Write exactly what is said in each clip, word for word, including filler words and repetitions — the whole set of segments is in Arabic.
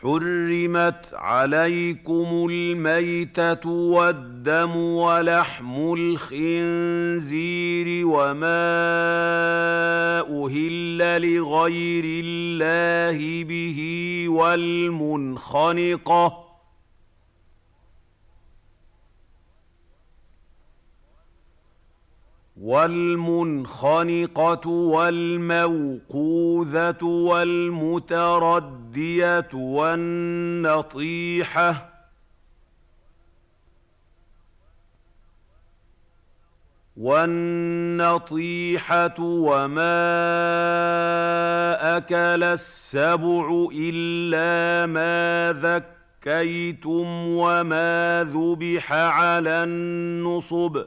حرمت عليكم الميتة والدم ولحم الخنزير وما أهل لغير الله به والمنخنقة والمنخنقة والموقوذة والمتردية والنطيحة والنطيحة وما أكل السبع إلا ما ذكيتم وما ذبح على النصب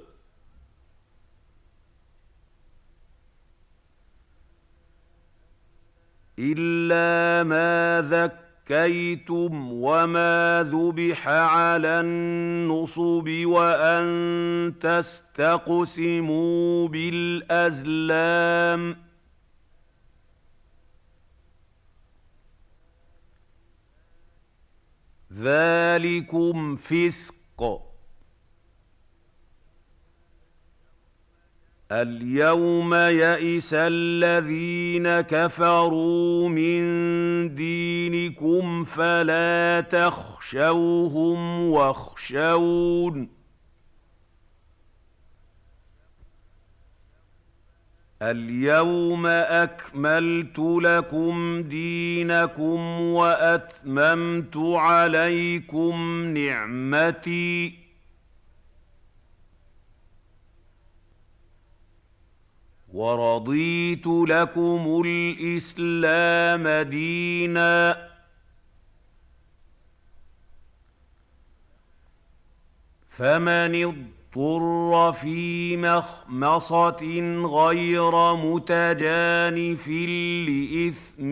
إلا ما ذكيتم وما ذبح على النصب وأن تستقسموا بالأزلام ذلكم فسق. اليوم يئس الذين كفروا من دينكم فلا تخشوهم واخشون اليوم أكملت لكم دينكم وأتممت عليكم نعمتي ورضيت لكم الإسلام دينا فمن اضطر في مخمصة غير متجانف لإثم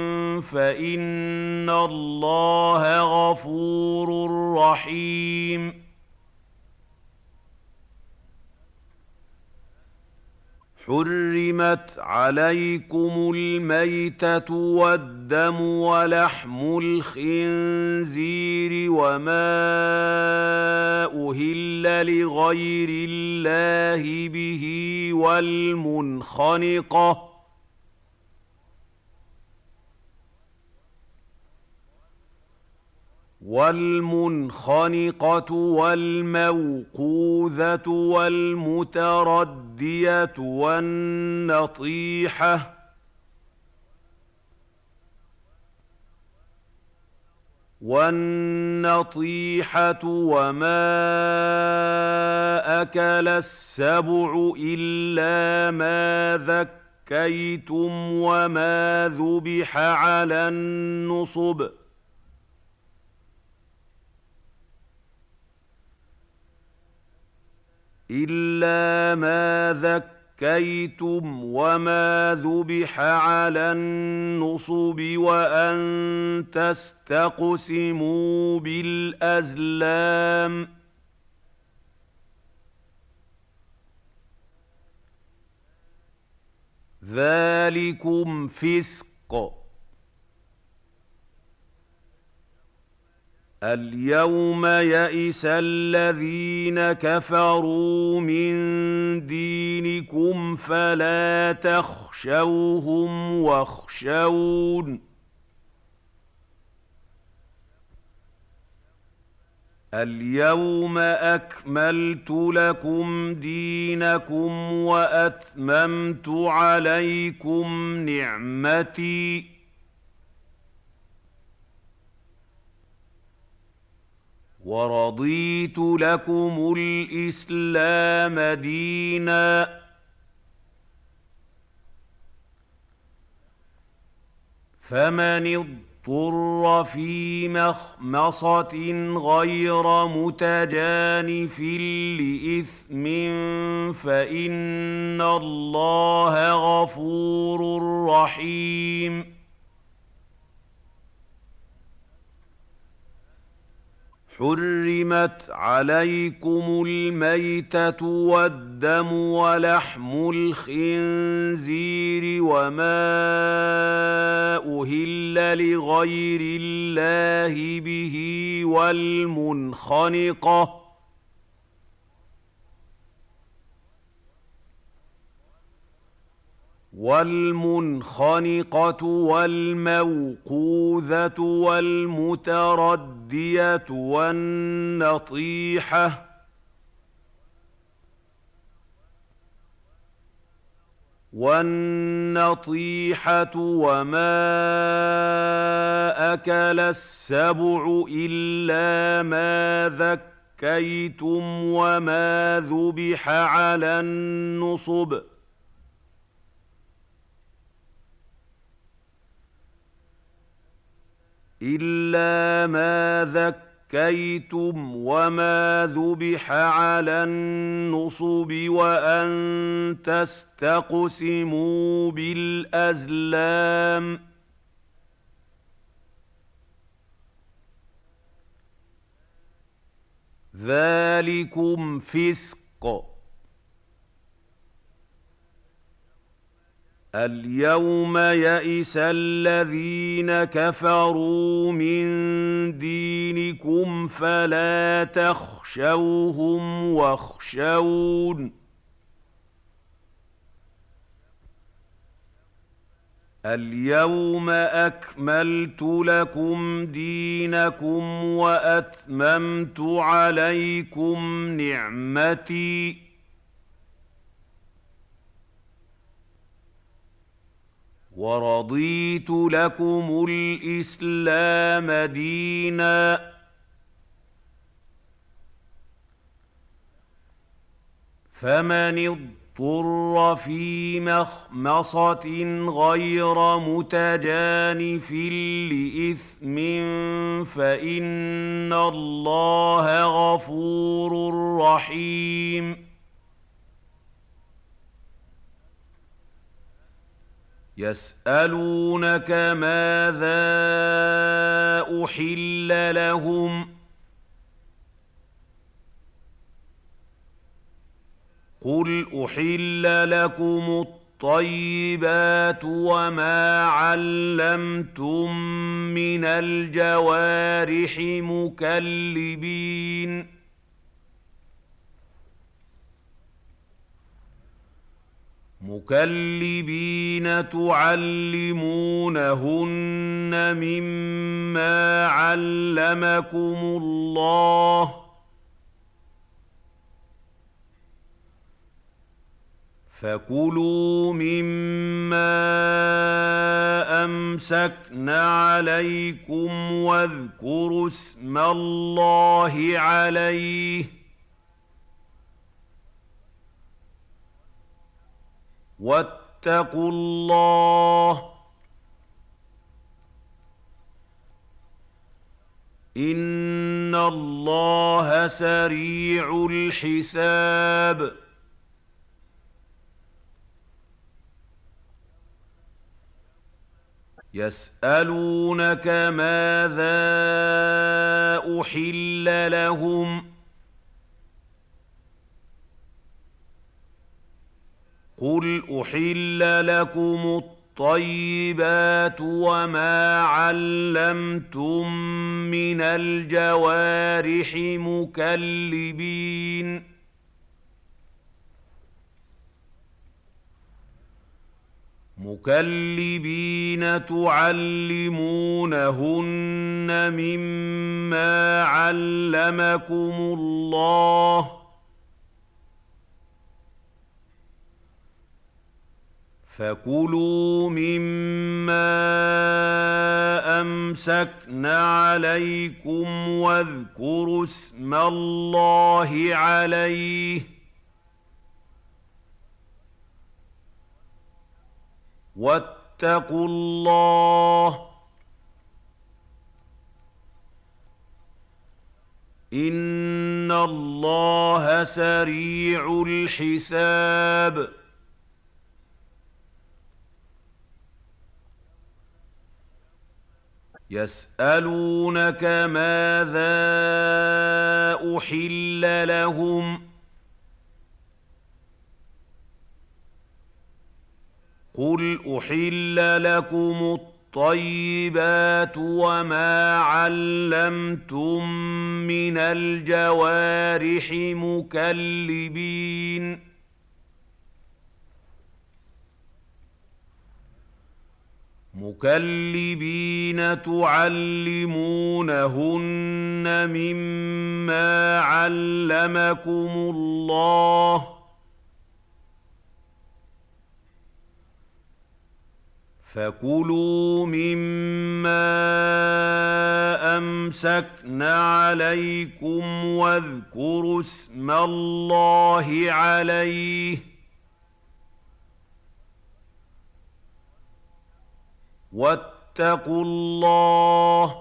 فإن الله غفور رحيم. حرمت عليكم الميتة والدم ولحم الخنزير وما أهل لغير الله به والمنخنقة والمنخنقة والموقوذة والمتردية والنطيحة والنطيحة وما أكل السبع إلا ما ذكيتم وما ذبح على النصب إلا ما ذكيتم وما ذبح على النصب وأن تستقسموا بالأزلام ذلكم فسق. اليوم يئس الذين كفروا من دينكم فلا تخشوهم واخشون اليوم أكملت لكم دينكم وأتممت عليكم نعمتي ورضيت لكم الإسلام دينا فمن اضطر في مخمصة غير متجانف لإثم فإن الله غفور رحيم. حرمت عليكم الميتة والدم ولحم الخنزير وما أهل لغير الله به والمنخنقة والمنخنقة والموقوذة والمتردية والنطيحة والنطيحة وما أكل السبع إلا ما ذكيتم وما ذبح على النصب إلا ما ذكيتم وما ذبح على النصب وأن تستقسموا بالأزلام ذلكم فسق اليوم يئس الذين كفروا من دينكم فلا تخشوهم واخشون اليوم أكملت لكم دينكم وأتممت عليكم نعمتي ورضيت لكم الإسلام دينا فمن اضطر في مخمصة غير متجانف لإثم فإن الله غفور رحيم يسألونك ماذا أحل لهم قل أحل لكم الطيبات وما علمتم من الجوارح مكلبين مكلبين تعلمونهن مما علمكم الله فكلوا مما أمسكن عليكم واذكروا اسم الله عليه واتقوا الله إن الله سريع الحساب يسألونك ماذا أحل لهم قل أحل لكم الطيبات وما علمتم من الجوارح مكلبين مكلبين تعلمونهن مما علمكم الله فكلوا مما أمسكن عليكم واذكروا اسم الله عليه واتقوا الله إن الله سريع الحساب يسألونك ماذا أحل لهم قل أحل لكم الطيبات وما علمتم من الجوارح مكلبين مكلبين تعلمونهن مما علمكم الله فكلوا مما أمسكن عليكم واذكروا اسم الله عليه واتقوا الله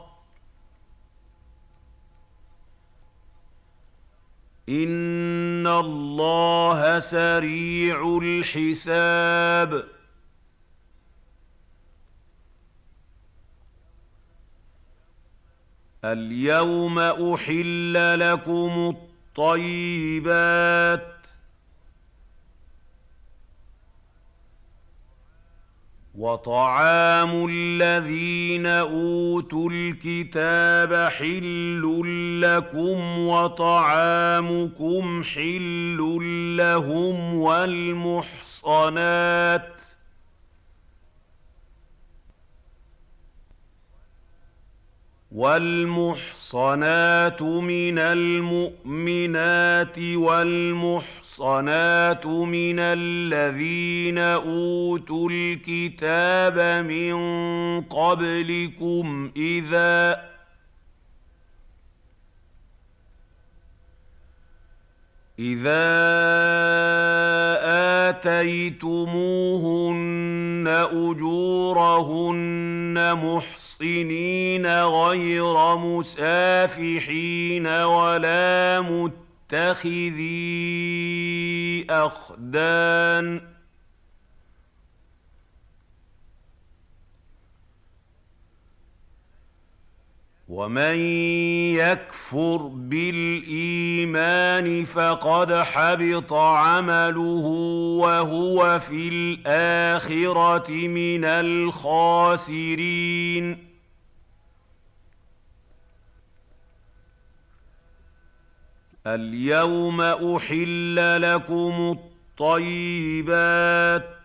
إن الله سريع الحساب اليوم أحل لكم الطيبات وطعام الذين أوتوا الكتاب حل لكم وطعامكم حل لهم والمحصنات والمحصنات من المؤمنات والمحصنات من الذين أوتوا الكتاب من قبلكم إذا إذا آتيتموهن أجورهن محصنين غير مسافحين ولا متخذي أخدان ومن يكفر بالإيمان فقد حبط عمله وهو في الآخرة من الخاسرين اليوم أحل لكم الطيبات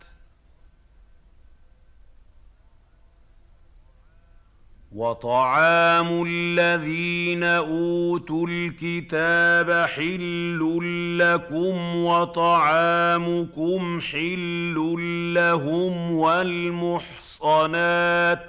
وطعام الذين أوتوا الكتاب حل لكم وطعامكم حل لهم والمحصنات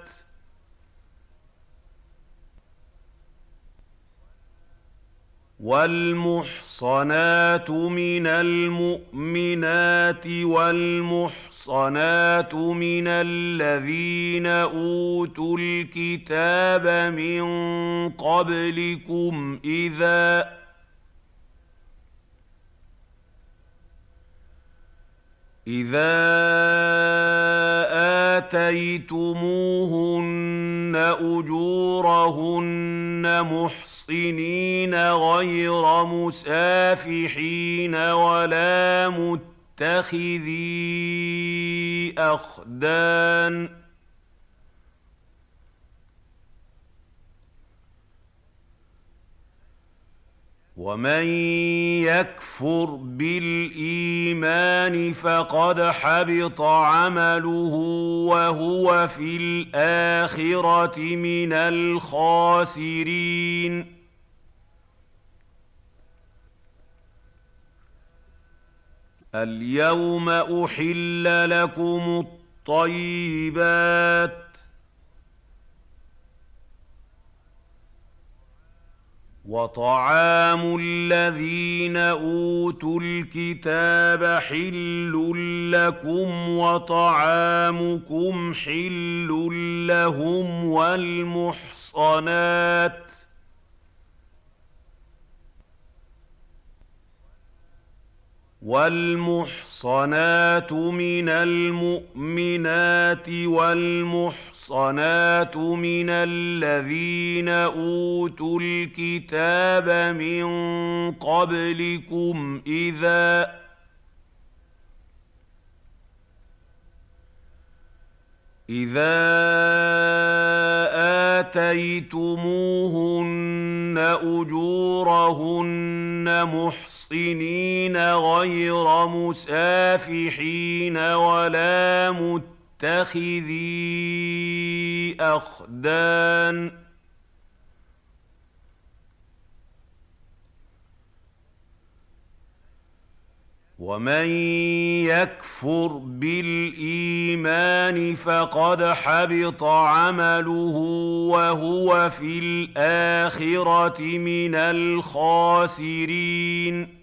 والمحصنات من المؤمنات والمحصنات من الذين أوتوا الكتاب من قبلكم إذا إذا آتيتموهن أجورهن محصنين غير مسافحين ولا متخذي أخدان ومن يكفر بالإيمان فقد حبط عمله وهو في الآخرة من الخاسرين اليوم أحل لكم الطيبات وطعام الذين أوتوا الكتاب حل لكم وطعامكم حل لهم والمحصنات والمحصنات من المؤمنات والمحصنات من الذين أوتوا الكتاب من قبلكم إذا إذا آتيتموهن أجورهن محصنين غير مسافحين ولا متخذي أخدان ومن يكفر بالإيمان فقد حبط عمله وهو في الآخرة من الخاسرين